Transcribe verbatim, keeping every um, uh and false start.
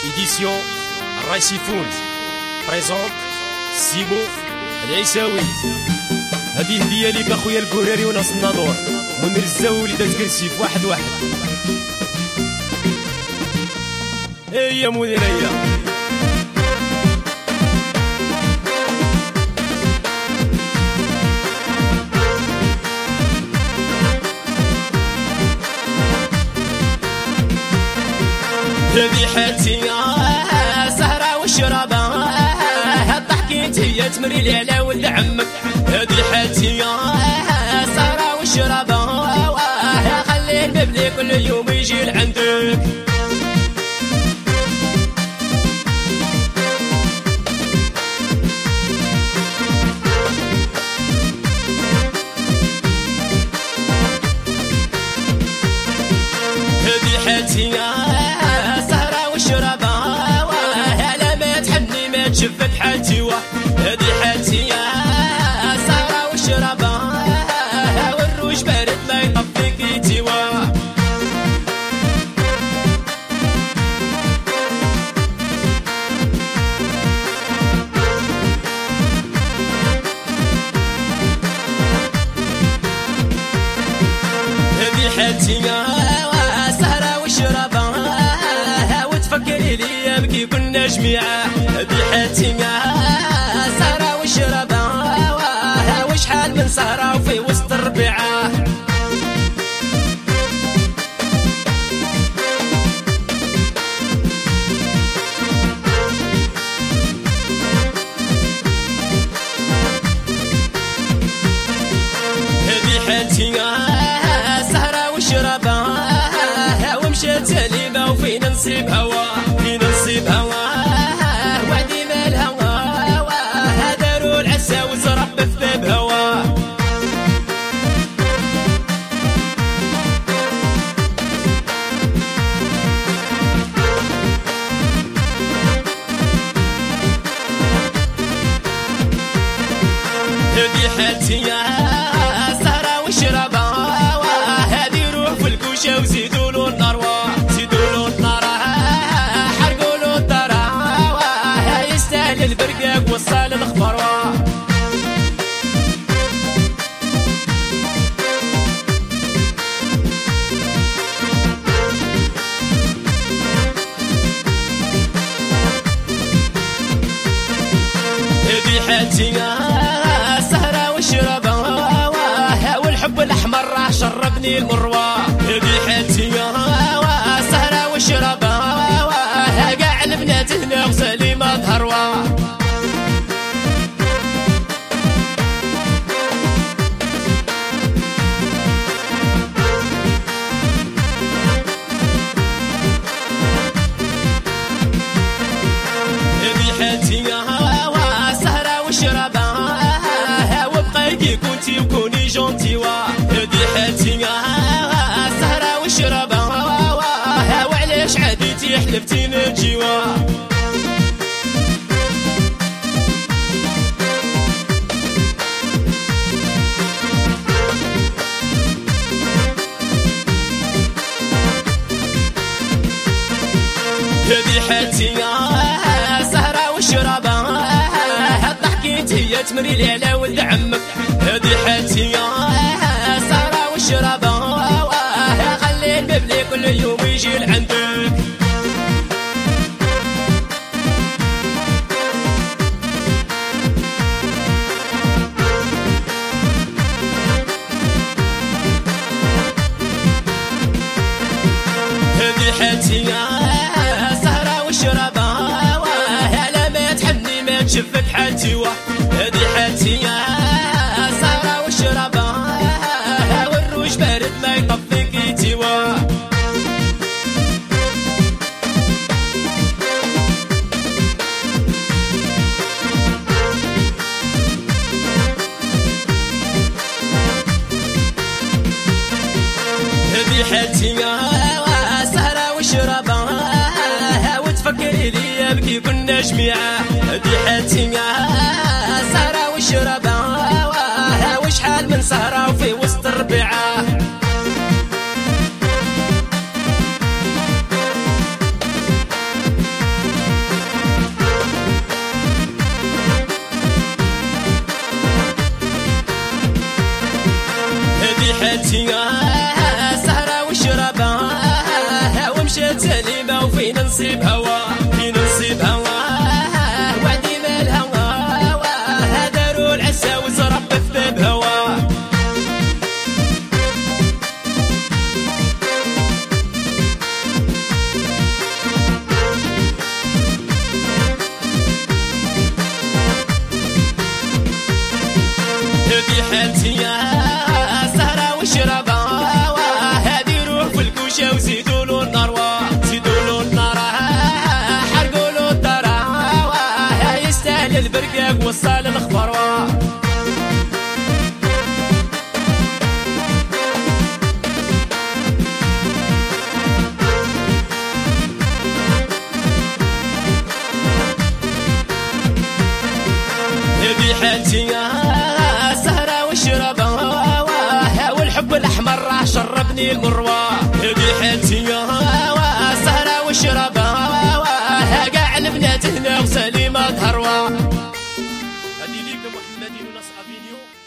إديسيون الرايسيفون بريزونت سيمو العيساوي. هذه هدية ليك أخويا الكوراري وناس الناظور منير الزاوي اللي دات كرسيف واحد واحد. هيا مدير هيا هذه حالتي سهرة والشرابة ضحكيت هي تمري لي على ولد عمك. هذه حالتي سهرة والشرابة خلي الباب لي كل يوم يجي لعندك. هذه حالتي سهرة والشرابة على ما تحني ما تشفت حالتي. هذه حالتي سهرة والشرابة والروج بارد ما يطفيك تيوا. هذه حالتي سهرة والشرابة وتفكري لي كي كنا جميعة. هذه حالتي سهرة والشرابة وشحال من سهرة وفي وسط الربيعة. هذه حالتي سهرة والشرابة ومشات سليمة وفينا نصيب هوا فينا نصيب هوا وعدي مال هوا داروا العسا وزرب في باب هوا. هذه حالتي سهرة والشرابة هذه روح في الكوشة وزيدوا له النار زيدوا له النار حرقوا له الدار يستاهل البرقاق وصل الخبر. هذه حالتي سهرة والشرابة والحب الأحمر راه شربني المروة. هذه حالتي سهرة والشرابة قاع البنات هنا وسليمة ظهروا. هذه حالتي سهرة والشرابة وبقايكي كنتي وكوني جونتيوا. هذه حالتي سهرة والشرابة وعلاش عاديتي حلفتي نجيوا. هذه حالتي سهرة والشرابة ضحكيت هي تمري لي على ولد عمك. هذه حالتي سهرة والشرابة خلي الباب لي كل يوم يجي لعندك. هذه حالتي سهرة والشرابة على ما تحني ما تشفت حالتي. هذه حالتي سهرة والشرابة والروج بارد ما يطفيك تيوا. هذه حالتي سهرة والشرابة وتفكري لي كي كنا جميعة. هذه حالتي سهرة والشرابة وشحال من سهرة وفي وسط الربيعة. وفينا نصيب هوا فينا نصيب هوا وعدي بالهوا هداروا العسا وزرب الثب هوا هذي حالتي يا سهرة وشربة هذي روح في الكوشة وزيدوا له النار زيدوا له النار حرقوا له الدار يستاهل البرقاق وصل الخبر هذي حالتي يا سهرة وشربة والحب الأحمر راه شربني المروة هذي حالتي يا سهرة وشربة كاع البنات هنا وسليمة هروة هذي ليكم واحد الذين نص فيديو